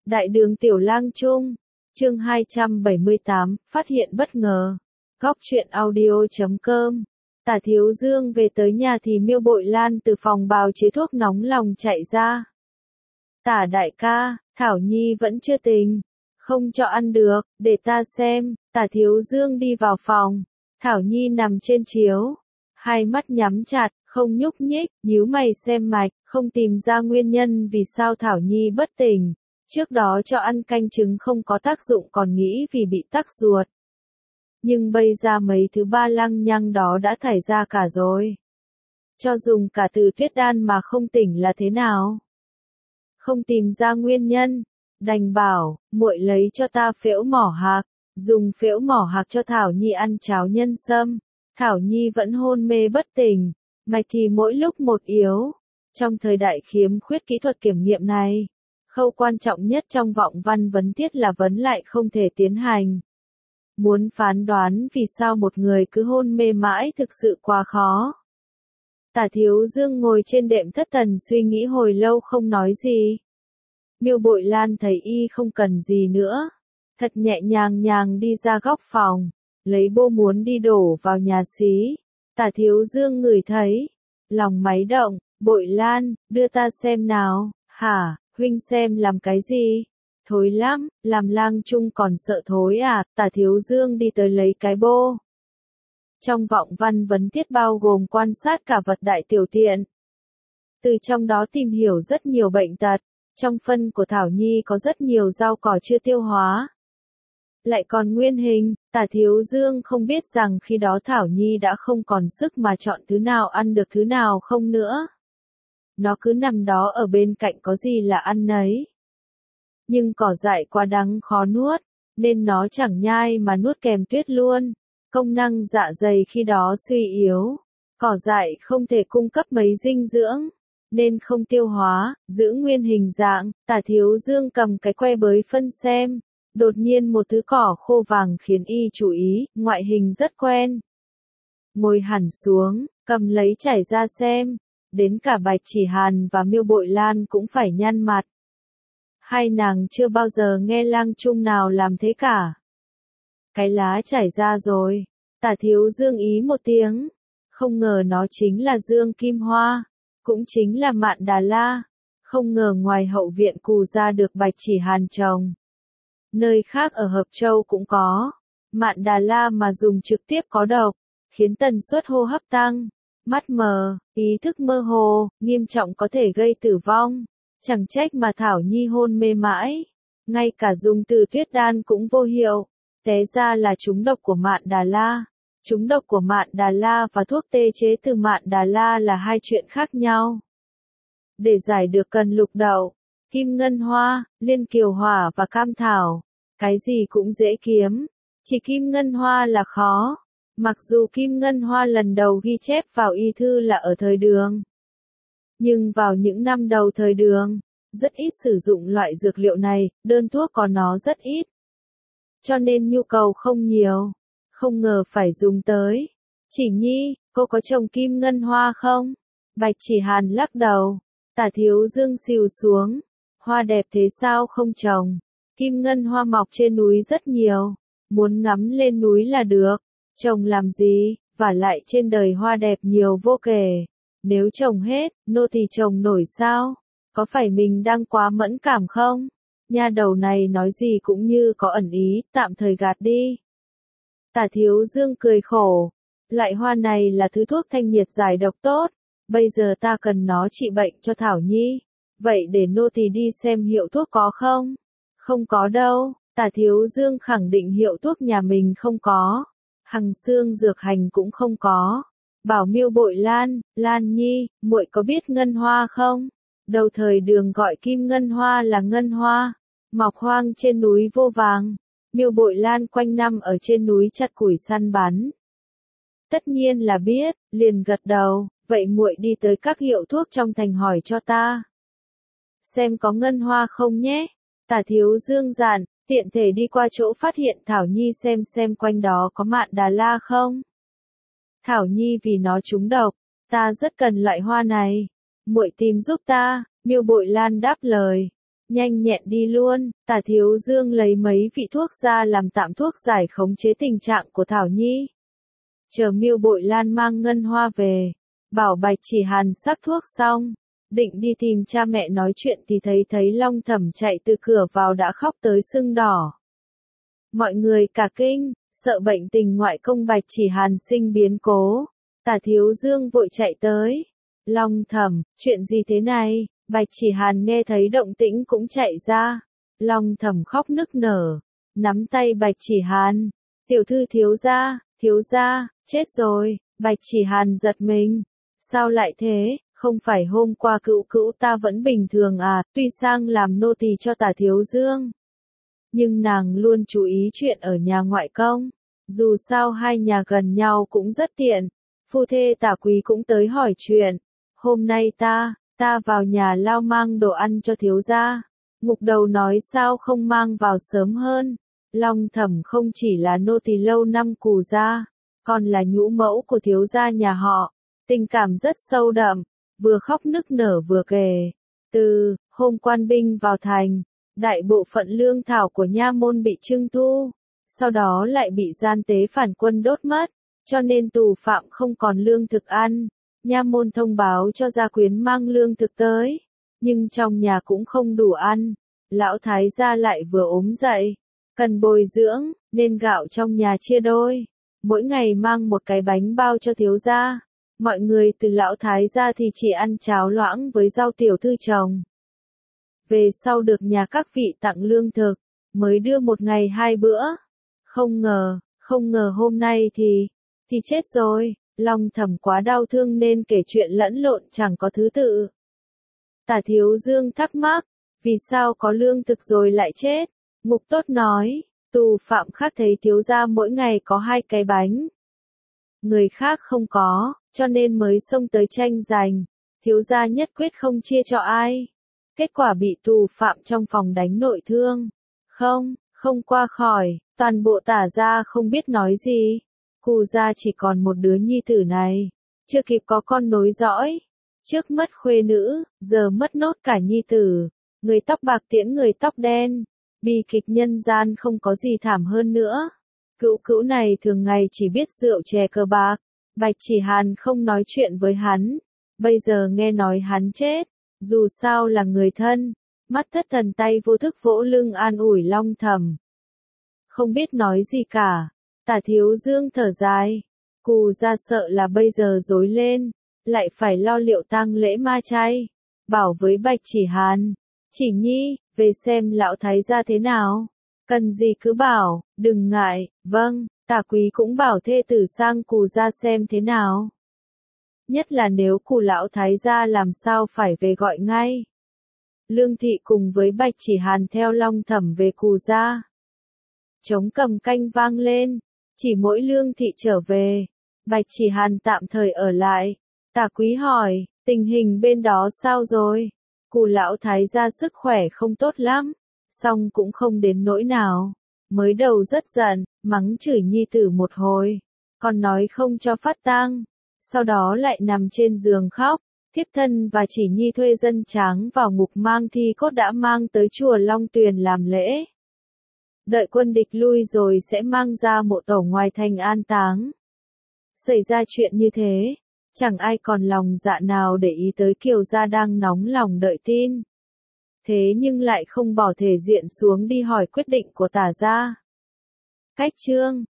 Đại đường Tiểu Lang Trung, chương 278, phát hiện bất ngờ. Góc truyện audio.com. Tả Thiếu Dương về tới nhà thì Miêu Bội Lan từ phòng bào chế thuốc nóng lòng chạy ra. Tả đại ca, Thảo Nhi vẫn chưa tỉnh. Không cho ăn được, để ta xem. Tả Thiếu Dương đi vào phòng. Thảo Nhi nằm trên chiếu. Hai mắt nhắm chặt, không nhúc nhích, nhíu mày xem mạch, không tìm ra nguyên nhân vì sao Thảo Nhi bất tỉnh. Trước đó cho ăn canh trứng không có tác dụng còn nghĩ vì bị tắc ruột. Nhưng bây giờ mấy thứ ba lăng nhăng đó đã thải ra cả rồi. Cho dùng cả từ tuyết đan mà không tỉnh là thế nào? Không tìm ra nguyên nhân, đành bảo, muội lấy cho ta phễu mỏ hạc, dùng phễu mỏ hạc cho Thảo Nhi ăn cháo nhân sâm. Thảo Nhi vẫn hôn mê bất tỉnh, mạch thì mỗi lúc một yếu. Trong thời đại khiếm khuyết kỹ thuật kiểm nghiệm này, khâu quan trọng nhất trong vọng văn vấn tiết là vấn lại không thể tiến hành. Muốn phán đoán vì sao một người cứ hôn mê mãi thực sự quá khó. Tả Thiếu Dương ngồi trên đệm thất thần suy nghĩ hồi lâu không nói gì. Miêu Bội Lan thấy y không cần gì nữa, thật nhẹ nhàng đi ra góc phòng, lấy bô muốn đi đổ vào nhà xí. Tả Thiếu Dương ngửi thấy, lòng máy động, Bội Lan, đưa ta xem nào. Hả, huynh xem làm cái gì? Thối lắm, làm lang trung còn sợ thối à? Tả Thiếu Dương đi tới lấy cái bô. Trong vọng văn vấn tiết bao gồm quan sát cả vật đại tiểu tiện. Từ trong đó tìm hiểu rất nhiều bệnh tật. Trong phân của Thảo Nhi có rất nhiều rau cỏ chưa tiêu hóa. Lại còn nguyên hình, Tả Thiếu Dương không biết rằng khi đó Thảo Nhi đã không còn sức mà chọn thứ nào ăn được thứ nào không nữa. Nó cứ nằm đó ở bên cạnh có gì là ăn nấy. Nhưng cỏ dại quá đắng khó nuốt, nên nó chẳng nhai mà nuốt kèm tuyết luôn. Công năng dạ dày khi đó suy yếu. Cỏ dại không thể cung cấp mấy dinh dưỡng, nên không tiêu hóa, giữ nguyên hình dạng. Tả Thiếu Dương cầm cái que bới phân xem. Đột nhiên một thứ cỏ khô vàng khiến y chú ý, ngoại hình rất quen. Ngồi hẳn xuống, cầm lấy trải ra xem. Đến cả Bạch Chỉ Hàn và Miêu Bội Lan cũng phải nhăn mặt. Hai nàng chưa bao giờ nghe lang trung nào làm thế cả. Cái lá trải ra rồi. Tả Thiếu Dương ý một tiếng. Không ngờ nó chính là Dương Kim Hoa. Cũng chính là Mạn Đà La. Không ngờ ngoài hậu viện Cù ra được Bạch Chỉ Hàn trồng. Nơi khác ở Hợp Châu cũng có. Mạn Đà La mà dùng trực tiếp có độc, khiến tần suất hô hấp tăng, mắt mờ, ý thức mơ hồ, nghiêm trọng có thể gây tử vong. Chẳng trách mà Thảo Nhi hôn mê mãi. Ngay cả dùng từ tuyết đan cũng vô hiệu. Té ra là trúng độc của Mạn Đà La. Trúng độc của Mạn Đà La và thuốc tê chế từ Mạn Đà La là hai chuyện khác nhau. Để giải được cần lục đậu, kim ngân hoa, liên kiều hỏa và cam thảo. Cái gì cũng dễ kiếm. Chỉ kim ngân hoa là khó. Mặc dù kim ngân hoa lần đầu ghi chép vào y thư là ở thời Đường. Nhưng vào những năm đầu thời Đường, rất ít sử dụng loại dược liệu này, đơn thuốc có nó rất ít. Cho nên nhu cầu không nhiều. Không ngờ phải dùng tới. Chỉ Nhi, cô có trồng kim ngân hoa không? Bạch Chỉ Hàn lắc đầu. Tả Thiếu Dương xìu xuống. Hoa đẹp thế sao không trồng? Kim ngân hoa mọc trên núi rất nhiều. Muốn ngắm lên núi là được. Trồng làm gì? Vả lại trên đời hoa đẹp nhiều vô kể. Nếu trồng hết, nô thì trồng nổi sao? Có phải mình đang quá mẫn cảm không? Nha đầu này nói gì cũng như có ẩn ý, tạm thời gạt đi. Tả Thiếu Dương cười khổ. Loại hoa này là thứ thuốc thanh nhiệt giải độc tốt. Bây giờ ta cần nó trị bệnh cho Thảo Nhi. Vậy để nô tỳ đi xem hiệu thuốc có không? Không có đâu. Tả Thiếu Dương khẳng định hiệu thuốc nhà mình không có. Hằng Xương dược hành cũng không có. Bảo Miêu Bội Lan, Lan Nhi, muội có biết ngân hoa không? Đầu thời Đường gọi kim ngân hoa là ngân hoa. Mọc hoang trên núi vô vàng. Miêu Bội Lan quanh năm ở trên núi chặt củi săn bắn. Tất nhiên là biết, liền gật đầu. Vậy muội đi tới các hiệu thuốc trong thành hỏi cho ta. Xem có ngân hoa không nhé. Tả Thiếu Dương dặn, tiện thể đi qua chỗ phát hiện Thảo Nhi xem quanh đó có Mạn Đà La không. Thảo Nhi vì nó trúng độc, ta rất cần loại hoa này. Muội tìm giúp ta. Miêu Bội Lan đáp lời. nhanh nhẹn đi luôn. Tả Thiếu Dương lấy mấy vị thuốc ra làm tạm thuốc giải khống chế tình trạng của Thảo Nhi. Chờ Miêu Bội Lan mang ngân hoa về, bảo Bạch Chỉ Hàn sắc thuốc xong, định đi tìm cha mẹ nói chuyện thì thấy Long Thẩm chạy từ cửa vào đã khóc tới sưng đỏ. Mọi người cả kinh, sợ bệnh tình ngoại công Bạch Chỉ Hàn sinh biến cố. Tả Thiếu Dương vội chạy tới. Long Thẩm, chuyện gì thế này? Bạch Chỉ Hàn nghe thấy động tĩnh cũng chạy ra. Long Thẩm khóc nức nở, nắm tay Bạch Chỉ Hàn. Tiểu thư thiếu gia, chết rồi. Bạch Chỉ Hàn giật mình. Sao lại thế? Không phải hôm qua cữu ta vẫn bình thường à? Tuy sang làm nô tỳ cho Tả Thiếu Dương, nhưng nàng luôn chú ý chuyện ở nhà ngoại công. Dù sao hai nhà gần nhau cũng rất tiện. Phu thê Tả Quý cũng tới hỏi chuyện. Hôm nay ta vào nhà lao mang đồ ăn cho thiếu gia. Ngục Đầu nói sao không mang vào sớm hơn. Long Thẩm không chỉ là nô tỳ lâu năm Cù gia, còn là nhũ mẫu của thiếu gia nhà họ. Tình cảm rất sâu đậm, vừa khóc nức nở vừa kể. Từ hôm quan binh vào thành, đại bộ phận lương thảo của nha môn bị trưng thu, sau đó lại bị gian tế phản quân đốt mất, cho nên tù phạm không còn lương thực ăn. Nha môn thông báo cho gia quyến mang lương thực tới, nhưng trong nhà cũng không đủ ăn. Lão thái gia lại vừa ốm dậy, cần bồi dưỡng, nên gạo trong nhà chia đôi, mỗi ngày mang một cái bánh bao cho thiếu gia. Mọi người từ lão thái gia thì chỉ ăn cháo loãng với rau tiểu thư trồng. Về sau được nhà các vị tặng lương thực, mới đưa một ngày 2 bữa. Không ngờ hôm nay thì chết rồi. Long Thẩm quá đau thương nên kể chuyện lẫn lộn chẳng có thứ tự. Tả Thiếu Dương thắc mắc, vì sao có lương thực rồi lại chết? Ngục Tốt nói, tù phạm khác thấy thiếu gia mỗi ngày có 2 cái bánh, người khác không có, cho nên mới xông tới tranh giành. Thiếu gia nhất quyết không chia cho ai. Kết quả bị tù phạm trong phòng đánh nội thương. Không qua khỏi, toàn bộ Tả gia không biết nói gì. Cù gia chỉ còn một đứa nhi tử này, chưa kịp có con nối dõi. Trước mất khuê nữ, giờ mất nốt cả nhi tử. Người tóc bạc tiễn người tóc đen. Bi kịch nhân gian không có gì thảm hơn nữa. Cữu này thường ngày chỉ biết rượu chè cờ bạc. Bạch Chỉ Hàn không nói chuyện với hắn. Bây giờ nghe nói hắn chết, dù sao là người thân, mắt thất thần tay vô thức vỗ lưng an ủi Long Thẩm. Không biết nói gì cả. Tả Thiếu Dương thở dài. Cù gia sợ là bây giờ rối lên, lại phải lo liệu tang lễ ma chay. Bảo với Bạch Chỉ Hàn, Chỉ Nhi, về xem lão thái gia thế nào. Cần gì cứ bảo, đừng ngại. Vâng. Tả Quý cũng bảo thê tử sang Cù gia xem thế nào. Nhất là nếu Cù lão thái gia làm sao phải về gọi ngay. Lương Thị cùng với Bạch Chỉ Hàn theo Long Thẩm về Cù gia. Trống cầm canh vang lên, chỉ mỗi Lương Thị trở về, Bạch Chỉ Hàn tạm thời ở lại. Tả Quý hỏi, tình hình bên đó sao rồi? Cù lão thái gia sức khỏe không tốt lắm, song cũng không đến nỗi nào. Mới đầu rất giận, mắng chửi nhi tử một hồi, còn nói không cho phát tang. Sau đó lại nằm trên giường khóc. Thiếp thân và Chỉ Nhi thuê dân tráng vào ngục mang thi cốt đã mang tới chùa Long Tuyền làm lễ. Đợi quân địch lui rồi sẽ mang ra mộ tổ ngoài thành an táng. Xảy ra chuyện như thế, chẳng ai còn lòng dạ nào để ý tới Kiều gia đang nóng lòng đợi tin. Thế nhưng lại không bỏ thể diện xuống đi hỏi quyết định của Tả gia. Cách chương